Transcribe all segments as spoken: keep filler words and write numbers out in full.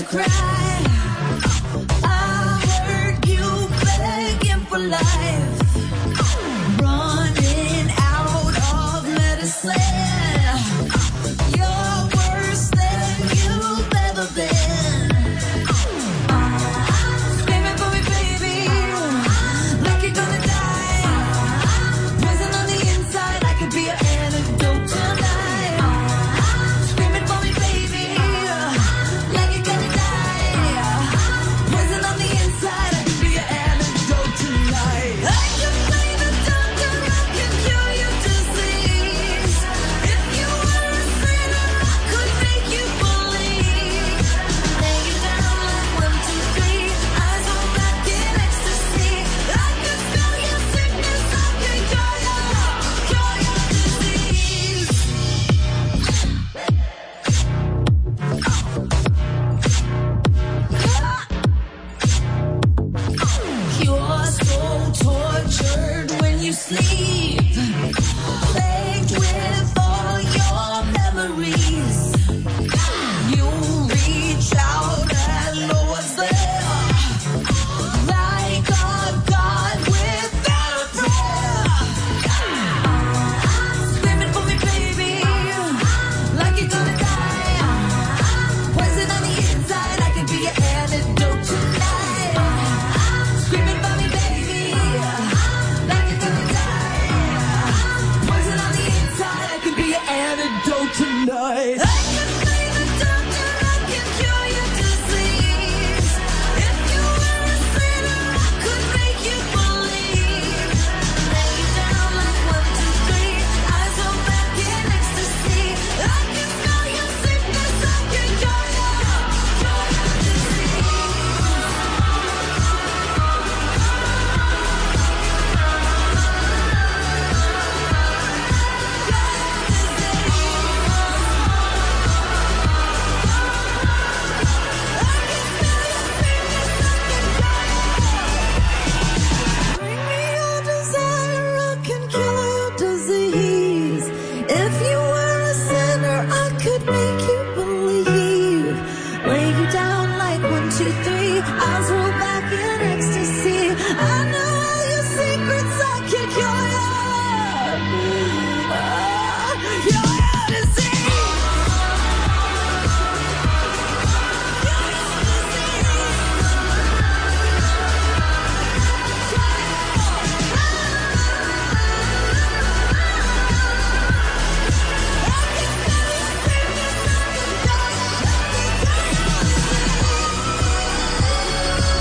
cry. I heard you begging for life, running out of medicine. You're worse than you've ever been. Screaming for me, baby, like you're gonna die. Poison on the inside, I could be an antidote tonight. Screaming for me, baby, like you're gonna die. Poison on the inside, I could be an antidote tonight. I can play the doctor, I can cure your disease. If you were a sinner, I could make you believe. Lay you down like one, two, three, eyes on back in ecstasy. I could spell your sickness, I can cure your, cure your disease. You're so tortured when you sleep, plagued with all your memories. You reach out and know what's there, like a god without a prayer. Screaming for me, baby, like you're gonna die. Poison on the inside, I could be your antidote tonight. Screaming for me, baby, like you're gonna die. Poison on the inside, I could be your antidote tonight. I can play the doctor, I can cure your disease. If you were a sinner, I could make you believe. Lay you down like one, two, three, eyes on back in ecstasy. I can spell your sickness, I can cure your, cure your disease. Bring me your desire, I can cure your disease. If you were a sinner, I could make you believe. Lay you down like one, two, three, eyes roll back in ecstasy. I know all your secrets, I can cure your, ah, cure your disease. Cure your disease.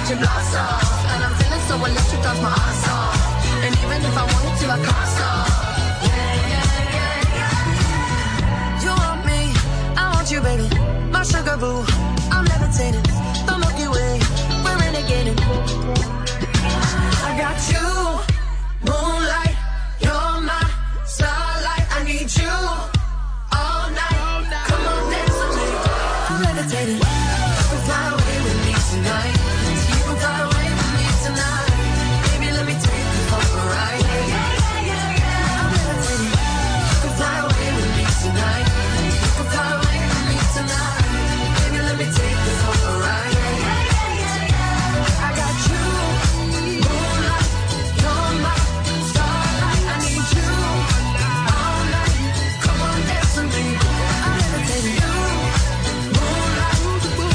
watch it blossom. And I'm feeling so electric, that's my ass off. And even if I wanted to, I can't stop. Yeah, yeah, yeah, yeah. You want me, I want you, baby. My sugar boo, I'm levitating. The Milky Way, we're renegading. I got you, moonlight, you're my starlight. I need you all night. Come on, dance with me. I'm levitating. You can fly away with me tonight. You can fly away with me tonight. Baby, let me take you for a ride. Yeah, yeah, yeah, yeah. I'm levitating. You can fly away with me tonight. You can fly away with me tonight. Baby, let me take you for a ride. Yeah, yeah, yeah, yeah. I got you, moonlight, you're my starlight. I need you all night. Come on, dance with me. I'm levitating. You, moonlight,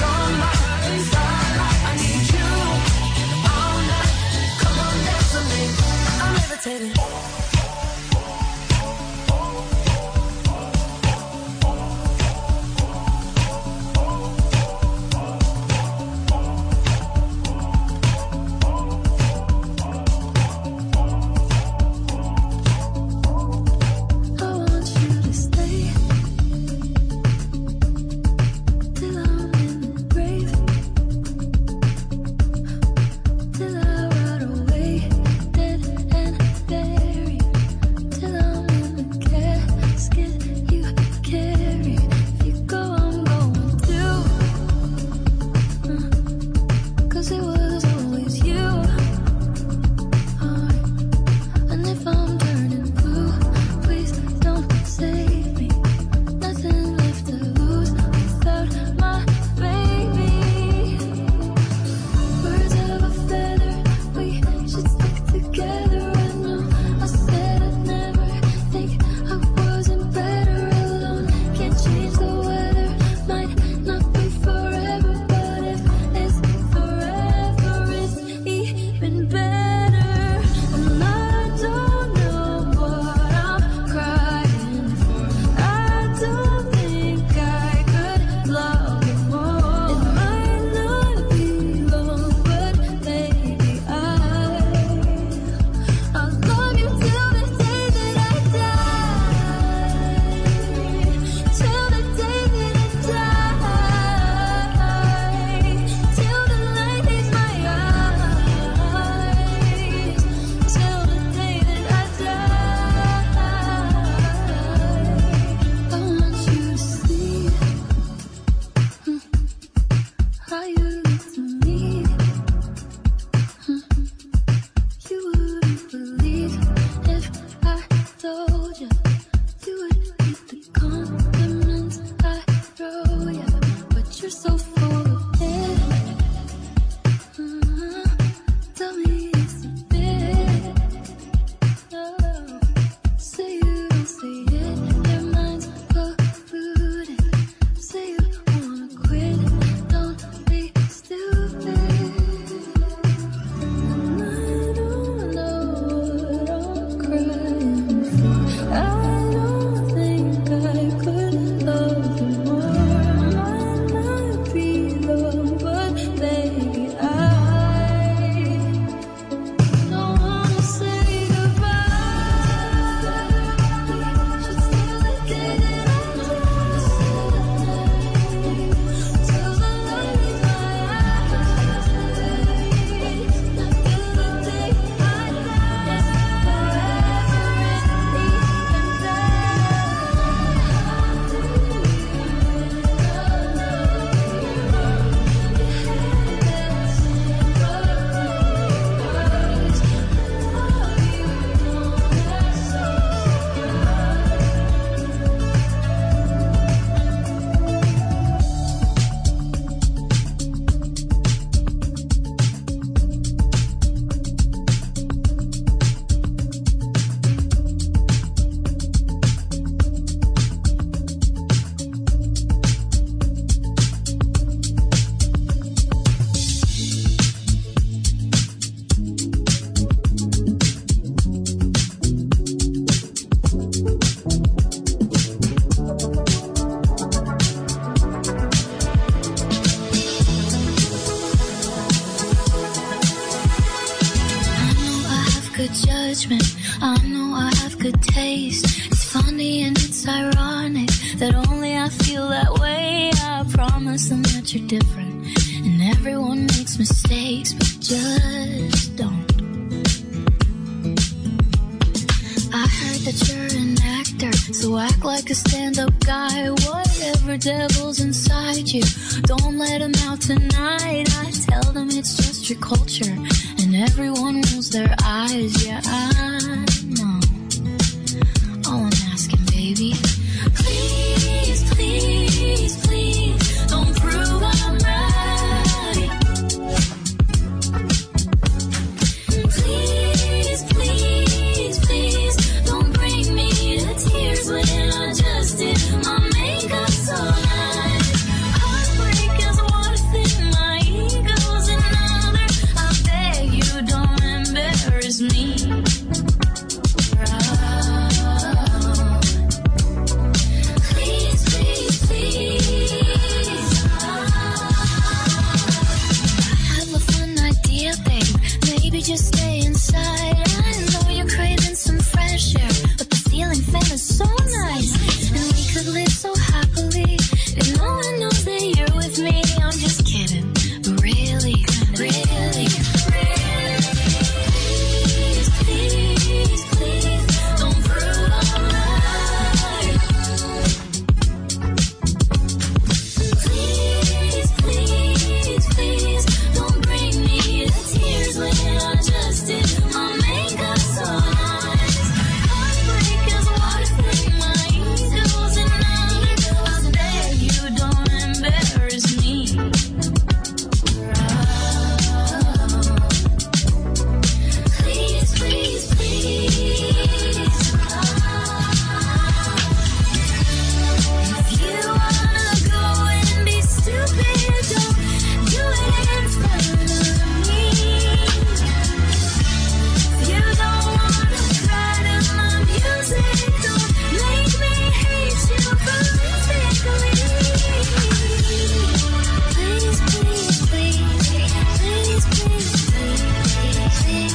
judgment. I know I have good taste. It's funny and it's ironic that only I feel that way. I promise them that you're different, and everyone makes mistakes, but just don't. I heard that you're an actor, so act like a stand-up guy. Whatever devil's inside you, don't let him out tonight. I tell them it's just your culture, and everyone rolls their eyes. Yeah, I know. All I'm asking, baby, please, please, please, don't prove I'm right. Please, please, please, don't bring me to tears when I just did my makeup so nice. Heartbreak is one thing, my ego's another. I beg you, don't embarrass me. Please, please, please. I have a fun idea, babe. Maybe just stay inside. I know you're craving some fresh air, but the ceiling fan is so nice, and we could live so happily if no one knows that you're with me. I'm just kidding, but really, really, really, please, please, please, don't prove I'm right. Please, please, please, don't bring me to tears when I just did my makeup so nice. Heartbreak is one thing, my ego's another. I beg you, don't embarrass me. Please, please, please. If you wanna go and be stupid, don't do it in front of me. If you don't wanna cry to my music, don't make me hate you horrifically. Please, please, please, please, please, please, please,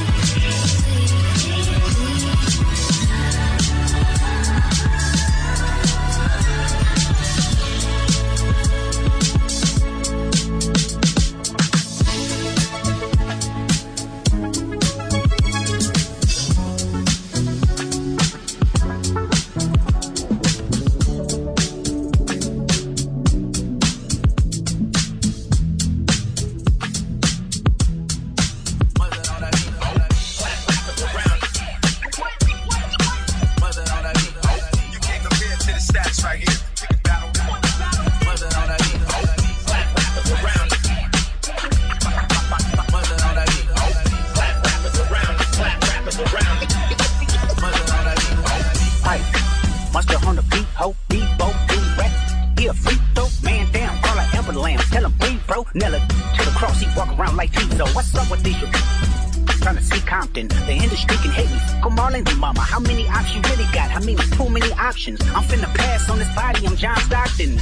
Monster on the beat, ho, beat, bo, beat, rap. He a freak, though, man down, call her Amber Lamb. Tell him breathe, bro, Nella to the cross, he walk around like Tizo. What's up with these? Trying to see Compton, the industry can hate me. Come on in, mama, how many options you really got? I mean, it's too many options. I'm finna pass on this body, I'm John Stockton.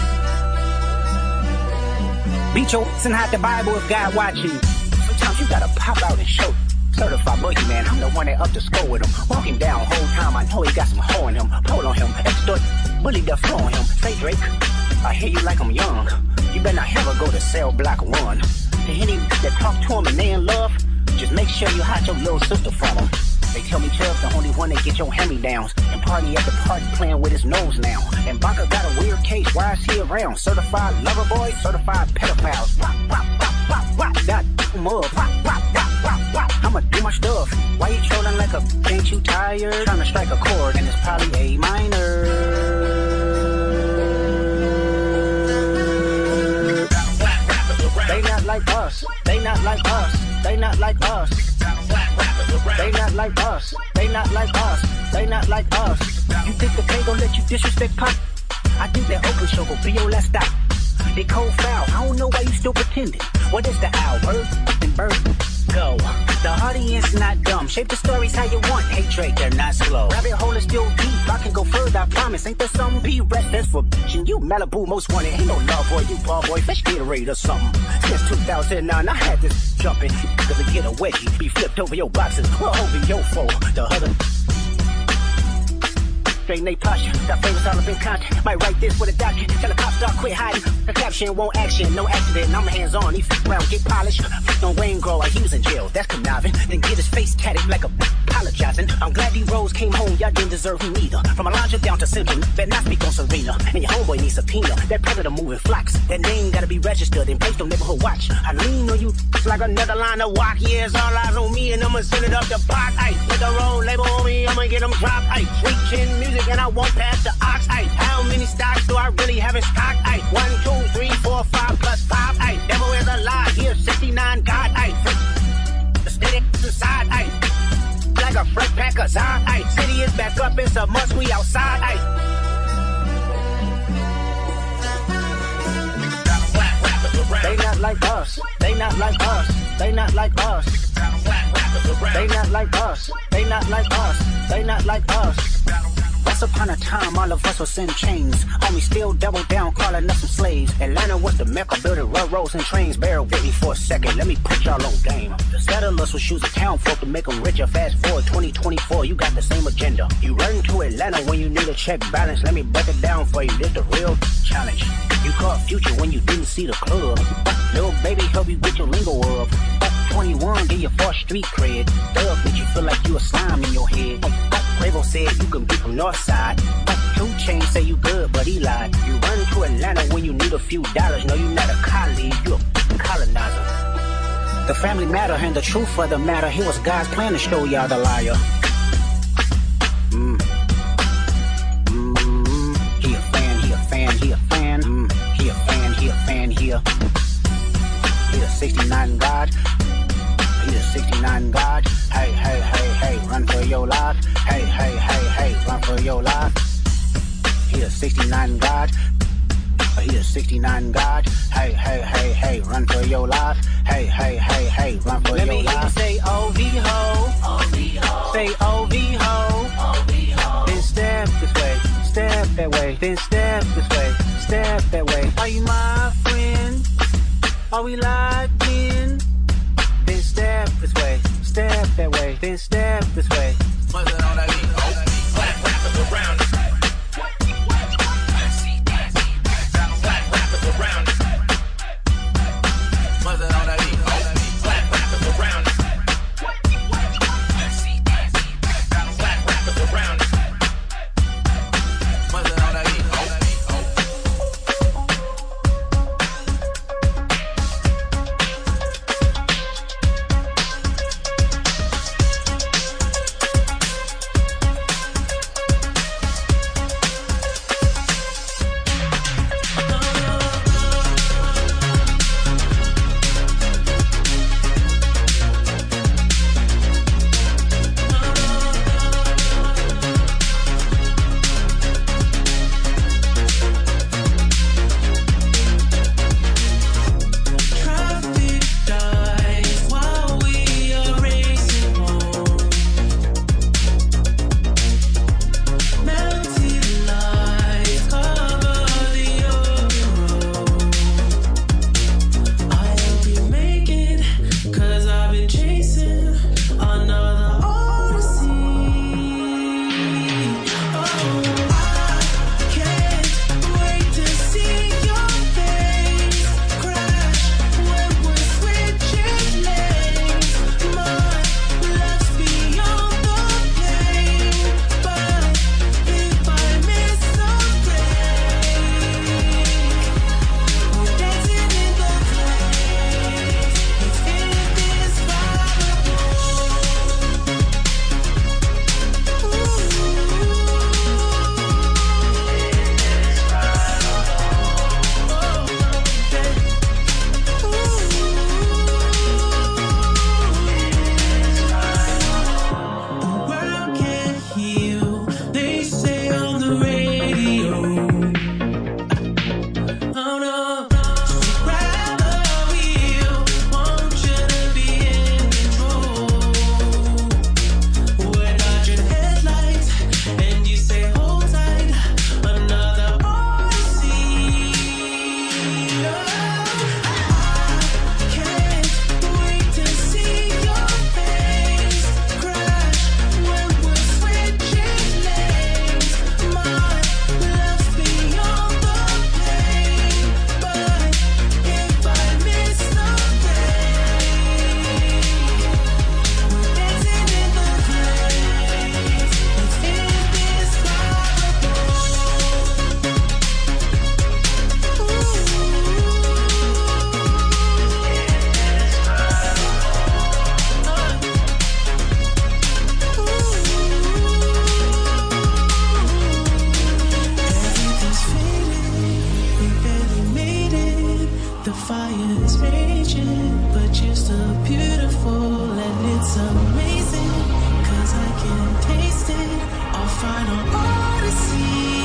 Beat your ass and hide the Bible if God watching. Sometimes you gotta pop out and show. Certified boogeyman, I'm the one that up the score with him. Walk him down whole time, I know he got some hoe in him. Pull on him, extort, bully the flow on him. Say Drake, I hear you like I'm young. You better not ever go to cell block one. To any that talk to him and they in love, just make sure you hide your little sister from him. They tell me Chubb's the only one that get your hand-me-downs. And party at the party playing with his nose now. And Baka got a weird case, why is he around? Certified lover boy, certified pedophiles. Wop, wop, wop, wop, wop, got him up. Wop, wop, wop, wop, wop, I'ma do my stuff. Why you trolling like a, ain't you tired? Trying to strike a chord and it's probably A minor. They not like us, they not like us, they not like us. They not like us, they not like us, they not like us. You think the K gon' let you disrespect Pop? I think that Oakland show gon' be your last stop. They cold foul, I don't know why you still pretending. What is the owl? Bird and bird go. The audience not dumb, shape the stories how you want. Hey Drake, they're not slow. Rabbit hole is still deep, I can go further, I promise. Ain't there some be rest that's for bitchin'? You Malibu most wanted. Ain't no love boy, you ball boy. Fish Gatorade or something. Since two thousand nine, I had this jumping. Cause to get a wedgie, be flipped over your boxes. Well, over your foe. The other. Straighten they posture. Got favors all up in contact. Might write this with a doctor. Tell the cops start quit hiding. The caption won't action. No accident. I'm hands on. He f around, get polished. Flipped on Wayne Grow. He was in jail. That's conniving. Then get his face tatted like a apologizing. I'm glad these Rose came home. Y'all didn't deserve him either. From Alondra down to Central. Better not speak on Serena. And your homeboy needs subpoena. That predator moving flocks. That name gotta be registered and placed on neighborhood watch. I lean on you like another line of walk. Yeah, it's all eyes on me and I'ma send it up the pot. Ay, with the road label on me, I'ma get them dropped. Ay, sweet chin music and I won't pass the ox. Ay, how many stocks do I really have in stock? Ay, one, two, three, four, five plus five. Ay, devil is a lie. Here, sixty-nine God. Ay, the steady inside. Ay, like a fresh pack of Zod. Ay, city is back up. It's a must. We outside. Ay. They not like us. They not like us. They not like us. They not like us. They not like us. They not like us. Once upon a time, all of us was in chains. Homie still double down, calling us some slaves. Atlanta was the mecca, building railroads and trains. Bear with me for a second, let me put y'all on game. The settlers was choosing town folk to make them richer. Fast forward twenty twenty-four, you got the same agenda. You run to Atlanta when you need a check balance. Let me break it down for you, this the real challenge. You caught Future when you didn't see the club. Little baby help you get your lingo up. twenty-one, get your first street cred. Thug make you feel like you a slime in your head. Quavo said you can be from Northside. Two Chainz say you good, but he lied. You run to Atlanta when you need a few dollars. No, you not a colleague, you a colonizer. The family matter and the truth of the matter. Here was God's plan to show y'all the liar. Mm. Mm. He a fan, he a fan, he a fan. Mm. He a fan, he a fan, he a. He a sixty-nine God. He a sixty-nine God. Hey, hey, hey, hey, run for your life. Hey, hey, hey, hey, run for your life. He a sixty-nine God. He a sixty-nine God. Hey, hey, hey, hey, run for your life. Hey, hey, hey, hey, run for Let your life. Let me say O V ho. O V ho. Say O V ho. O V ho. Then step this way, step that way. Then step this way, step that way. Are you my friend? Are we locked in? Then step this way, step that way. Then step this way. What's it on that beat? Black rappers around it. Black rappers around it. What's it on that beat? Black rappers around it. Black rappers around it. What's it on that beat? contagion, but you're so beautiful and it's amazing, cause I can taste it. Our final odyssey.